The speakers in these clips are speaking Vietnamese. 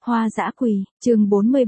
Hoa dã quỳ, chương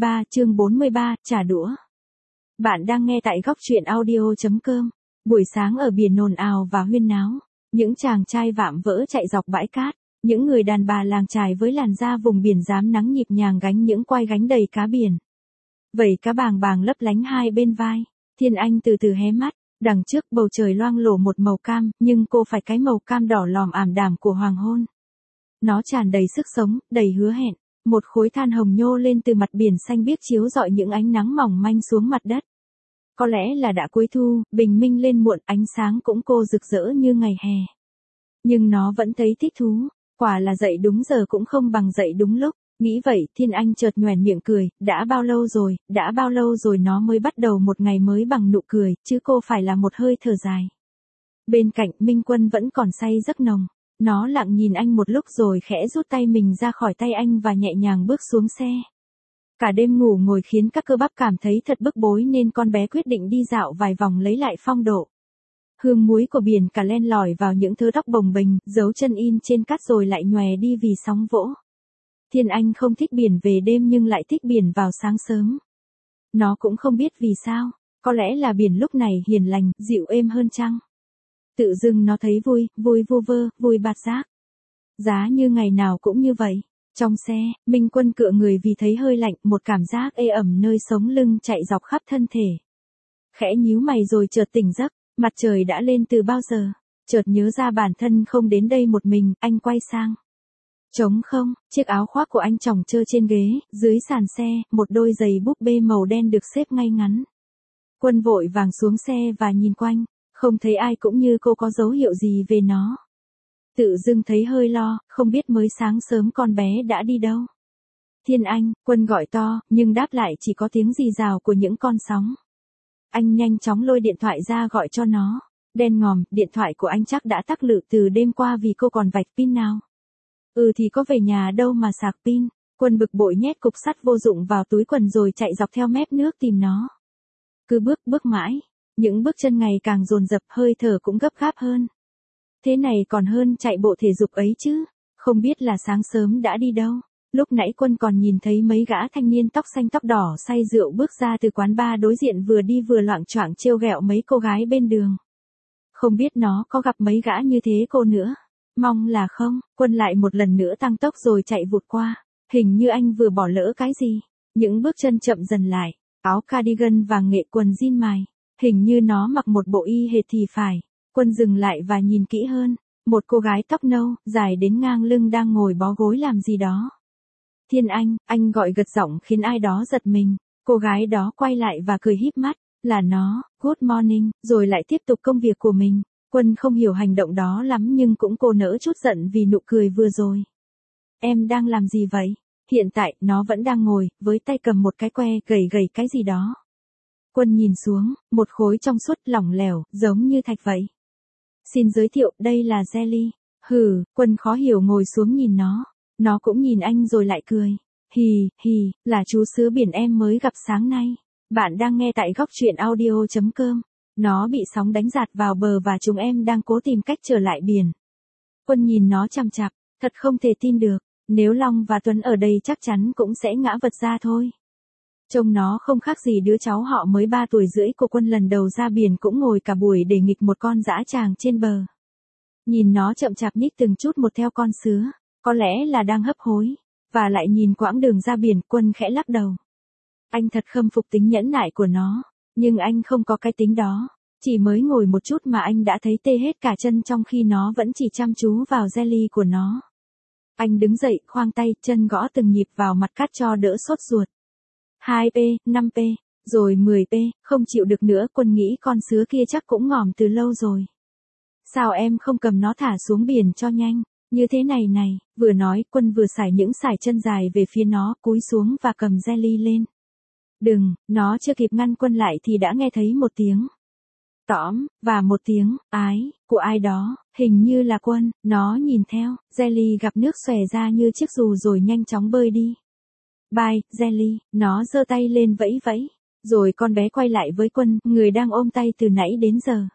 43, trả đũa. Bạn đang nghe tại góc truyện audio.com. Buổi sáng ở biển ồn ào và huyên náo, những chàng trai vạm vỡ chạy dọc bãi cát, những người đàn bà làng chài với làn da vùng biển rám nắng nhịp nhàng gánh những quai gánh đầy cá biển. Vẩy cá bàng bàng lấp lánh hai bên vai, Thiên Anh từ từ hé mắt, đằng trước bầu trời loang lổ một màu cam, nhưng cô phải cái màu cam đỏ lòm ảm đạm của hoàng hôn. Nó tràn đầy sức sống, đầy hứa hẹn. Một khối than hồng nhô lên từ mặt biển xanh biếc chiếu rọi những ánh nắng mỏng manh xuống mặt đất. Có lẽ là đã cuối thu, bình minh lên muộn, ánh sáng cũng cô rực rỡ như ngày hè. Nhưng nó vẫn thấy thích thú, quả là dậy đúng giờ cũng không bằng dậy đúng lúc. Nghĩ vậy, Thiên Anh chợt nhoẻn miệng cười, đã bao lâu rồi nó mới bắt đầu một ngày mới bằng nụ cười, chứ cô phải là một hơi thở dài. Bên cạnh, Minh Quân vẫn còn say giấc nồng. Nó lặng nhìn anh một lúc rồi khẽ rút tay mình ra khỏi tay anh và nhẹ nhàng bước xuống xe. Cả đêm ngủ ngồi khiến các cơ bắp cảm thấy thật bức bối nên con bé quyết định đi dạo vài vòng lấy lại phong độ. Hương muối của biển cả len lỏi vào những thớ tóc bồng bềnh, dấu chân in trên cát rồi lại nhòe đi vì sóng vỗ. Thiên Anh không thích biển về đêm nhưng lại thích biển vào sáng sớm. Nó cũng không biết vì sao, có lẽ là biển lúc này hiền lành, dịu êm hơn chăng. Tự dưng nó thấy vui vu vơ, vui bạt giác. Giá như ngày nào cũng như vậy. Trong xe, Minh Quân cựa người vì thấy hơi lạnh, một cảm giác ê ẩm nơi sống lưng chạy dọc khắp thân thể. Khẽ nhíu mày rồi chợt tỉnh giấc, mặt trời đã lên từ bao giờ. Chợt nhớ ra bản thân không đến đây một mình, anh quay sang. Trống không, chiếc áo khoác của anh chồng chơ trên ghế, dưới sàn xe, một đôi giày búp bê màu đen được xếp ngay ngắn. Quân vội vàng xuống xe và nhìn quanh. Không thấy ai cũng như cô có dấu hiệu gì về nó. Tự dưng thấy hơi lo, không biết mới sáng sớm con bé đã đi đâu. Thiên Anh, Quân gọi to, nhưng đáp lại chỉ có tiếng rì rào của những con sóng. Anh nhanh chóng lôi điện thoại ra gọi cho nó. Đen ngòm, điện thoại của anh chắc đã tắc lự từ đêm qua vì cô còn vạch pin nào. Thì có về nhà đâu mà sạc pin. Quân bực bội nhét cục sắt vô dụng vào túi quần rồi chạy dọc theo mép nước tìm nó. Cứ bước mãi. Những bước chân ngày càng dồn dập, hơi thở cũng gấp gáp hơn. Thế này còn hơn chạy bộ thể dục ấy chứ. Không biết là sáng sớm đã đi đâu. Lúc nãy Quân còn nhìn thấy mấy gã thanh niên tóc xanh tóc đỏ say rượu bước ra từ quán bar đối diện vừa đi vừa loạng choạng trêu ghẹo mấy cô gái bên đường. Không biết nó có gặp mấy gã như thế cô nữa. Mong là không. Quân lại một lần nữa tăng tốc rồi chạy vụt qua. Hình như anh vừa bỏ lỡ cái gì. Những bước chân chậm dần lại. Áo cardigan vàng nghệ, quần jean mài. Hình như nó mặc một bộ y hệt thì phải. Quân dừng lại và nhìn kỹ hơn. Một cô gái tóc nâu, dài đến ngang lưng đang ngồi bó gối làm gì đó. Thiên anh gọi gật giọng khiến ai đó giật mình. Cô gái đó quay lại và cười híp mắt. Là nó, good morning, rồi lại tiếp tục công việc của mình. Quân không hiểu hành động đó lắm nhưng cũng cô nỡ chút giận vì nụ cười vừa rồi. Em đang làm gì vậy? Hiện tại, nó vẫn đang ngồi, với tay cầm một cái que gầy cái gì đó. Quân nhìn xuống, một khối trong suốt lỏng lẻo, giống như thạch vậy. Xin giới thiệu, đây là jelly. Quân khó hiểu ngồi xuống nhìn nó. Nó cũng nhìn anh rồi lại cười. Hì, là chú sứa biển em mới gặp sáng nay. Bạn đang nghe tại góc truyện audio.com. Nó bị sóng đánh dạt vào bờ và chúng em đang cố tìm cách trở lại biển. Quân nhìn nó chằm chằm, thật không thể tin được. Nếu Long và Tuấn ở đây chắc chắn cũng sẽ ngã vật ra thôi. Trông nó không khác gì đứa cháu họ mới 3 tuổi rưỡi của Quân lần đầu ra biển cũng ngồi cả buổi để nghịch một con dã tràng trên bờ. Nhìn nó chậm chạp nhích từng chút một theo con sứa, có lẽ là đang hấp hối, và lại nhìn quãng đường ra biển. Quân khẽ lắc đầu. Anh thật khâm phục tính nhẫn nại của nó, nhưng anh không có cái tính đó. Chỉ mới ngồi một chút mà anh đã thấy tê hết cả chân trong khi nó vẫn chỉ chăm chú vào jelly của nó. Anh đứng dậy, khoang tay, chân gõ từng nhịp vào mặt cát cho đỡ sốt ruột. 2p, 5p, rồi 10p, không chịu được nữa. Quân nghĩ con sứa kia chắc cũng ngỏm từ lâu rồi. Sao em không cầm nó thả xuống biển cho nhanh, như thế này này, vừa nói, Quân vừa xải những sải chân dài về phía nó, cúi xuống và cầm jelly lên. Đừng, nó chưa kịp ngăn Quân lại thì đã nghe thấy một tiếng tõm, và một tiếng ái, của ai đó, hình như là Quân. Nó nhìn theo, jelly gặp nước xòe ra như chiếc dù rồi nhanh chóng bơi đi. Bye, jelly, nó giơ tay lên vẫy vẫy. Rồi con bé quay lại với Quân, người đang ôm tay từ nãy đến giờ.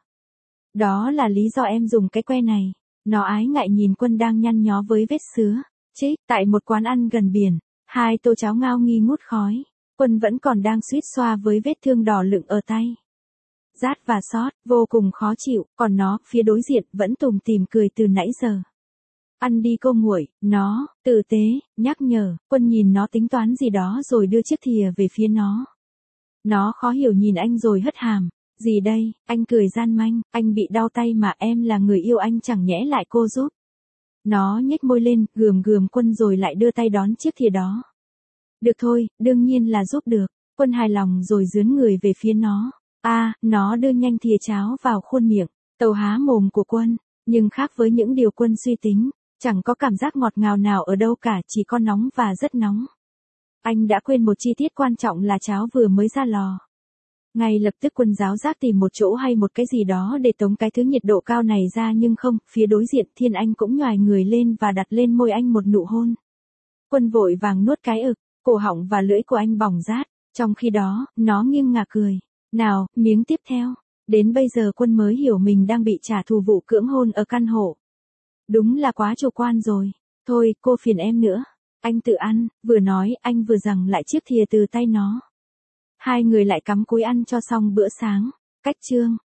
Đó là lý do em dùng cái que này. Nó ái ngại nhìn Quân đang nhăn nhó với vết sứa. Tại một quán ăn gần biển, 2 tô cháo ngao nghi ngút khói. Quân vẫn còn đang suýt xoa với vết thương đỏ lựng ở tay. Rát và xót, vô cùng khó chịu, còn nó, phía đối diện, vẫn tủm tỉm cười từ nãy giờ. Ăn đi cô nguội, nó, tử tế, nhắc nhở. Quân nhìn nó tính toán gì đó rồi đưa chiếc thìa về phía nó. Nó khó hiểu nhìn anh rồi hất hàm. Gì đây, anh cười gian manh, anh bị đau tay mà em là người yêu anh chẳng nhẽ lại cô giúp. Nó nhếch môi lên, gườm gườm Quân rồi lại đưa tay đón chiếc thìa đó. Được thôi, đương nhiên là giúp được. Quân hài lòng rồi dướn người về phía nó. Nó đưa nhanh thìa cháo vào khuôn miệng. Tàu há mồm của Quân, nhưng khác với những điều Quân suy tính, chẳng có cảm giác ngọt ngào nào ở đâu cả, chỉ có nóng và rất nóng. Anh đã quên một chi tiết quan trọng là cháo vừa mới ra lò. Ngay lập tức Quân giáo giác tìm một chỗ hay một cái gì đó để tống cái thứ nhiệt độ cao này ra, nhưng không, phía đối diện Thiên Anh cũng nhoài người lên và đặt lên môi anh một nụ hôn. Quân vội vàng nuốt cái ực, cổ họng và lưỡi của anh bỏng rát, trong khi đó, nó nghiêng ngả cười. Nào, miếng tiếp theo. Đến bây giờ Quân mới hiểu mình đang bị trả thù vụ cưỡng hôn ở căn hộ. Đúng là quá chủ quan rồi. Thôi, cô phiền em nữa. Anh tự ăn, vừa nói, anh vừa giằng lại chiếc thìa từ tay nó. Hai người lại cắm cúi ăn cho xong bữa sáng. Cách chương.